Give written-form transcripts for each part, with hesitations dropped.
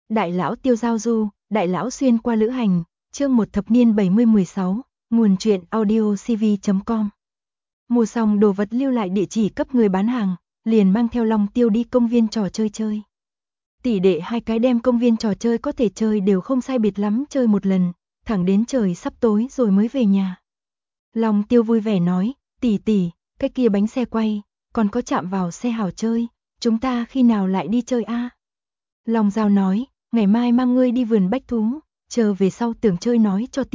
Đại lão Tiêu giao du, đại lão xuyên qua lữ hành, chương 1 thập niên 70-16, nguồn truyện audiocv.com. Mua xong đồ vật lưu lại địa chỉ cấp người bán hàng, liền mang theo Long Tiêu đi công viên trò chơi chơi. Tỷ đệ hai cái đem công viên trò chơi có thể chơi đều không sai biệt lắm chơi một lần, thẳng đến trời sắp tối rồi mới về nhà. Long Tiêu vui vẻ nói, tỷ, cái kia bánh xe quay, còn có chạm vào xe hảo chơi, chúng ta khi nào lại đi chơi a? Long Giao nói, ngày mai mang ngươi đi vườn bách thú, chờ về sau tưởng chơi nói cho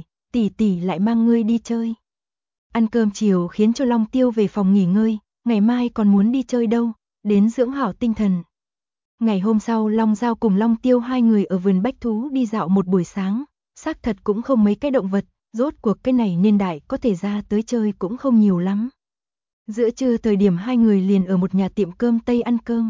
tỷ lại mang ngươi đi chơi. Ăn cơm chiều khiến cho Long Tiêu về phòng nghỉ ngơi, ngày mai còn muốn đi chơi đâu, đến dưỡng hảo tinh thần. Ngày hôm sau Long Giao cùng Long Tiêu hai người ở vườn bách thú đi dạo một buổi sáng, xác thật cũng không mấy cái động vật, rốt cuộc cái này niên đại có thể ra tới chơi cũng không nhiều lắm. Giữa trưa thời điểm hai người liền ở một nhà tiệm cơm Tây ăn cơm.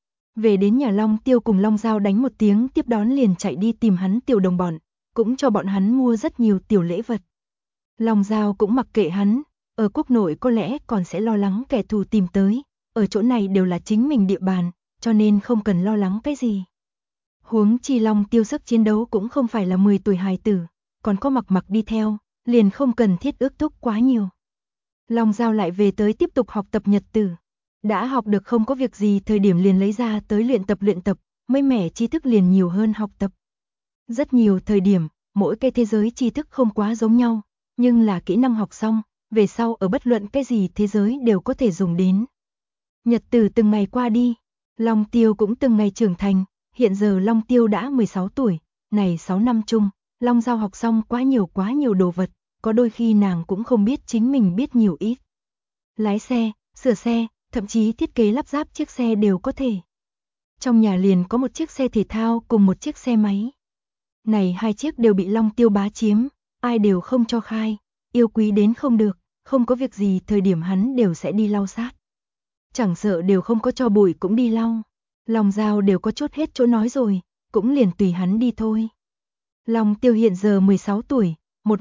Về đến nhà Long Tiêu cùng Long Giao đánh một tiếng tiếp đón liền chạy đi tìm hắn tiểu đồng bọn, cũng cho bọn hắn mua rất nhiều tiểu lễ vật. Long Giao cũng mặc kệ hắn, ở quốc nội có lẽ còn sẽ lo lắng kẻ thù tìm tới, ở chỗ này đều là chính mình địa bàn, cho nên không cần lo lắng cái gì. Huống chi Long Tiêu sức chiến đấu cũng không phải là 10 tuổi hài tử, còn có mặc đi theo, liền không cần thiết ước thúc quá nhiều. Long Giao lại về tới tiếp tục học tập nhật tử. Đã học được không có việc gì thời điểm liền lấy ra tới luyện tập, mới mẻ tri thức liền nhiều hơn học tập. Rất nhiều thời điểm, mỗi cái thế giới tri thức không quá giống nhau, nhưng là kỹ năng học xong, về sau ở bất luận cái gì thế giới đều có thể dùng đến. Nhật tử từng ngày qua đi, Long Tiêu cũng từng ngày trưởng thành, hiện giờ Long Tiêu đã 16 tuổi, này 6 năm chung, Long Giao học xong quá nhiều đồ vật, có đôi khi nàng cũng không biết chính mình biết nhiều ít. Lái xe, sửa xe, thậm chí thiết kế lắp ráp chiếc xe đều có thể. Trong nhà liền có một chiếc xe thể thao cùng một chiếc xe máy. Này hai chiếc đều bị Long Tiêu bá chiếm, ai đều không cho khai, yêu quý đến không được, không có việc gì thời điểm hắn đều sẽ đi lau sát. Chẳng sợ đều không có cho bụi cũng đi lau. Long Giao đều có chút hết chỗ nói rồi, cũng liền tùy hắn đi thôi. Long Tiêu hiện giờ 16 tuổi,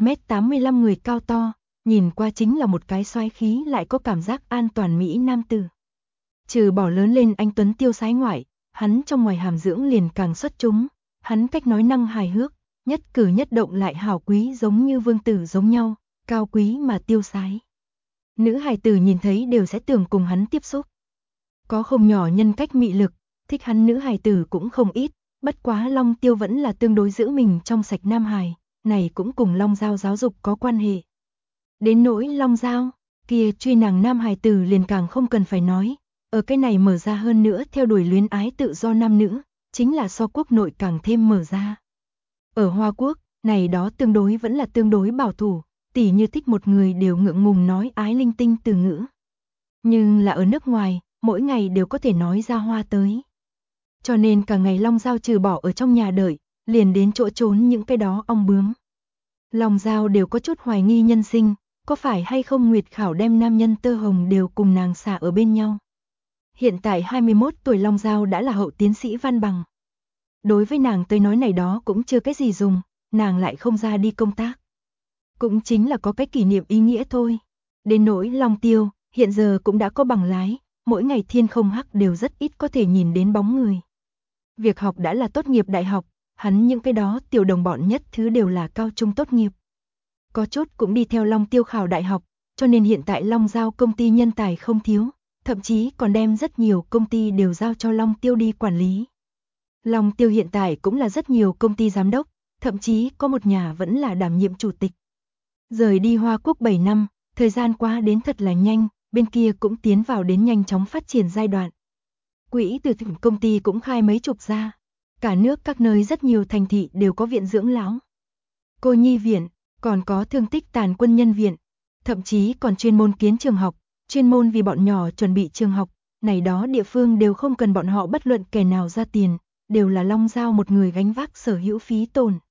1m85 người cao to, nhìn qua chính là một cái xoái khí lại có cảm giác an toàn mỹ nam tử. Trừ bỏ lớn lên anh tuấn tiêu sái ngoại, hắn trong ngoài hàm dưỡng liền càng xuất chúng, hắn cách nói năng hài hước, nhất cử nhất động lại hào quý giống như vương tử giống nhau, cao quý mà tiêu sái. Nữ hài tử nhìn thấy đều sẽ tưởng cùng hắn tiếp xúc. Có không nhỏ nhân cách mị lực, thích hắn nữ hài tử cũng không ít, bất quá Long Tiêu vẫn là tương đối giữ mình trong sạch nam hài, này cũng cùng Long Giao giáo dục có quan hệ. Đến nỗi Long Giao, kia truy nàng nam hài tử liền càng không cần phải nói, ở cái này mở ra hơn nữa theo đuổi luyến ái tự do nam nữ, chính là so quốc nội càng thêm mở ra. Ở Hoa Quốc, này đó tương đối vẫn là tương đối bảo thủ, tỉ như thích một người đều ngượng ngùng nói ái linh tinh từ ngữ. Nhưng là ở nước ngoài, mỗi ngày đều có thể nói ra hoa tới. Cho nên cả ngày Long Giao trừ bỏ ở trong nhà đợi, liền đến chỗ trốn những cái đó ong bướm. Long Giao đều có chút hoài nghi nhân sinh, có phải hay không Nguyệt Khảo đem nam nhân tơ hồng đều cùng nàng xả ở bên nhau. Hiện tại 21 tuổi Long Giao đã là hậu tiến sĩ văn bằng. Đối với nàng tới nói này đó cũng chưa cái gì dùng, nàng lại không ra đi công tác. Cũng chính là có cái kỷ niệm ý nghĩa thôi. Đến nỗi Long Tiêu, hiện giờ cũng đã có bằng lái, mỗi ngày thiên không hắc đều rất ít có thể nhìn đến bóng người. Việc học đã là tốt nghiệp đại học, hắn những cái đó tiểu đồng bọn nhất thứ đều là cao trung tốt nghiệp. Có chút cũng đi theo Long Tiêu khảo đại học, cho nên hiện tại Long Giao công ty nhân tài không thiếu, thậm chí còn đem rất nhiều công ty đều giao cho Long Tiêu đi quản lý. Long Tiêu hiện tại cũng là rất nhiều công ty giám đốc, thậm chí có một nhà vẫn là đảm nhiệm chủ tịch. Rời đi Hoa Quốc 7 năm, thời gian qua đến thật là nhanh, bên kia cũng tiến vào đến nhanh chóng phát triển giai đoạn. Quỹ từ thiện công ty cũng khai mấy chục ra. Cả nước các nơi rất nhiều thành thị đều có viện dưỡng lão, cô nhi viện, còn có thương tích tàn quân nhân viện, thậm chí còn chuyên môn kiến trường học, chuyên môn vì bọn nhỏ chuẩn bị trường học, này đó địa phương đều không cần bọn họ bất luận kẻ nào ra tiền, đều là Long Giao một người gánh vác sở hữu phí tổn.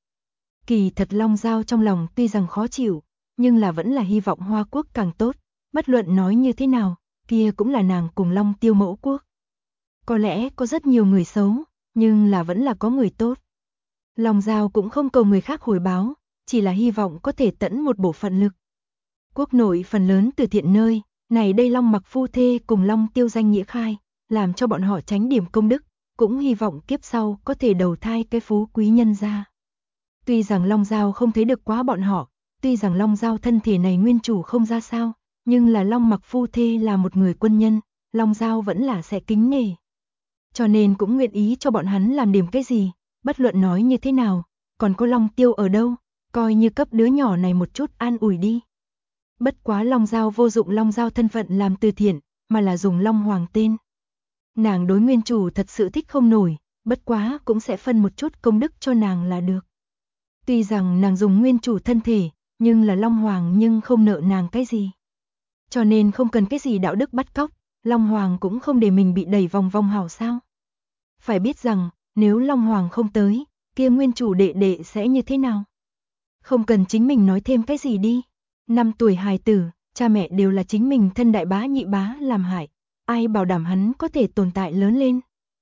Kỳ thật Long Giao trong lòng tuy rằng khó chịu, nhưng là vẫn là hy vọng Hoa Quốc càng tốt, bất luận nói như thế nào, kia cũng là nàng cùng Long Tiêu mẫu quốc. Có lẽ có rất nhiều người xấu, nhưng là vẫn là có người tốt. Long Giao cũng không cầu người khác hồi báo, chỉ là hy vọng có thể tận một bộ phận lực. Quốc nội phần lớn từ thiện nơi, này đây Long Mặc phu thê cùng Long Tiêu danh nghĩa khai, làm cho bọn họ tránh điểm công đức, cũng hy vọng kiếp sau có thể đầu thai cái phú quý nhân gia. Tuy rằng Long Giao không thấy được quá bọn họ, tuy rằng Long Giao thân thể này nguyên chủ không ra sao, nhưng là Long Mặc phu thê là một người quân nhân, Long Giao vẫn là sẽ kính nể. Cho nên cũng nguyện ý cho bọn hắn làm điểm cái gì, bất luận nói như thế nào, còn có Long Tiêu ở đâu, coi như cấp đứa nhỏ này một chút an ủi đi. Bất quá Long Giao vô dụng Long Giao thân phận làm từ thiện, mà là dùng Long Hoàng tên. Nàng đối nguyên chủ thật sự thích không nổi, bất quá cũng sẽ phân một chút công đức cho nàng là được. Tuy rằng nàng dùng nguyên chủ thân thể, nhưng là Long Hoàng nhưng không nợ nàng cái gì. Cho nên không cần cái gì đạo đức bắt cóc, Long Hoàng cũng không để mình bị đẩy vòng vòng hảo sao. Phải biết rằng, nếu Long Hoàng không tới, kia nguyên chủ đệ đệ sẽ như thế nào? Không cần chính mình nói thêm cái gì đi. 5 tuổi hài tử, cha mẹ đều là chính mình thân đại bá nhị bá làm hại. Ai bảo đảm hắn có thể tồn tại lớn lên?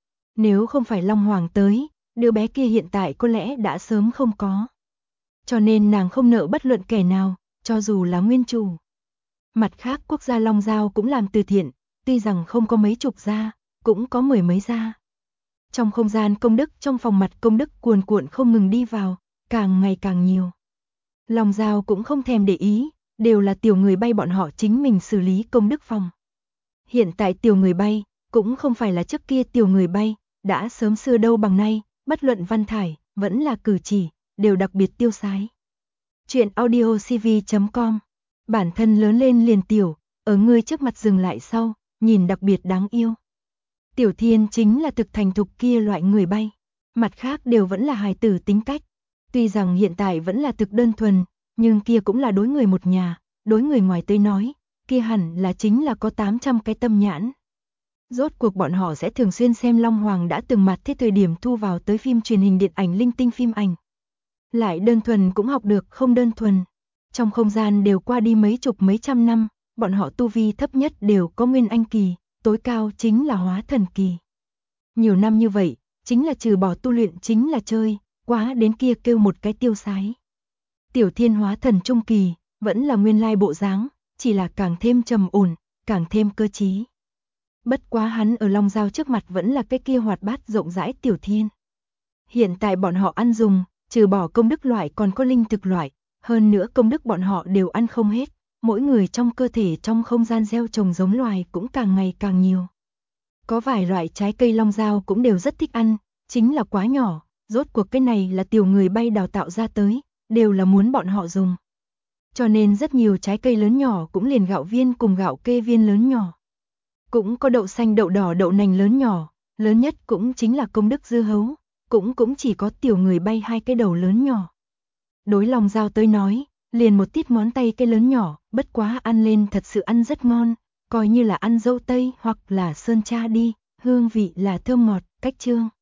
Nếu không phải Long Hoàng tới, đứa bé kia hiện tại có lẽ đã sớm không có. Cho nên nàng không nợ bất luận kẻ nào, cho dù là nguyên chủ. Mặt khác quốc gia Long Giao cũng làm từ thiện, tuy rằng không có mấy chục gia, cũng có 10 mấy gia. Trong không gian công đức, trong phòng mặt công đức cuồn cuộn không ngừng đi vào, càng ngày càng nhiều. Long Giao cũng không thèm để ý, đều là tiểu người bay bọn họ chính mình xử lý công đức phòng. Hiện tại tiểu người bay, cũng không phải là trước kia tiểu người bay, đã sớm xưa đâu bằng nay, bất luận văn thải, vẫn là cử chỉ, đều đặc biệt tiêu sái. Chuyện audiocv.com. Bản thân lớn lên liền tiểu, ở ngươi trước mặt dừng lại sau, nhìn đặc biệt đáng yêu. Tiểu Thiên chính là thực thành thục kia loại người bay, mặt khác đều vẫn là hài tử tính cách. Tuy rằng hiện tại vẫn là thực đơn thuần, nhưng kia cũng là đối người một nhà, đối người ngoài tới nói, kia hẳn là chính là có 800 cái tâm nhãn. Rốt cuộc bọn họ sẽ thường xuyên xem Long Hoàng đã từng mặt thế thời điểm thu vào tới phim truyền hình điện ảnh linh tinh phim ảnh. Lại đơn thuần cũng học được không đơn thuần. Trong không gian đều qua đi mấy chục mấy trăm năm, bọn họ tu vi thấp nhất đều có Nguyên Anh kỳ, tối cao chính là Hóa Thần kỳ. Nhiều năm như vậy, chính là trừ bỏ tu luyện chính là chơi, quá đến kia kêu một cái tiêu sái. Tiểu Thiên Hóa Thần trung kỳ, vẫn là nguyên lai bộ dáng, chỉ là càng thêm trầm ổn, càng thêm cơ trí. Bất quá hắn ở Long Giao trước mặt vẫn là cái kia hoạt bát rộng rãi Tiểu Thiên. Hiện tại bọn họ ăn dùng, trừ bỏ công đức loại còn có linh thực loại, hơn nữa công đức bọn họ đều ăn không hết, mỗi người trong cơ thể trong không gian gieo trồng giống loài cũng càng ngày càng nhiều. Có vài loại trái cây Long Giao cũng đều rất thích ăn, chính là quá nhỏ, rốt cuộc cái này là tiểu người bay đào tạo ra tới, đều là muốn bọn họ dùng. Cho nên rất nhiều trái cây lớn nhỏ cũng liền gạo viên cùng gạo kê viên lớn nhỏ. Cũng có đậu xanh đậu đỏ đậu nành lớn nhỏ, lớn nhất cũng chính là công đức dưa hấu, cũng chỉ có tiểu người bay 2 cái đầu lớn nhỏ. Đối Long Giao tới nói, liền một tiết ngón tay cái lớn nhỏ, bất quá ăn lên thật sự ăn rất ngon, coi như là ăn dâu tây hoặc là sơn cha đi, hương vị là thơm ngọt, cách chương.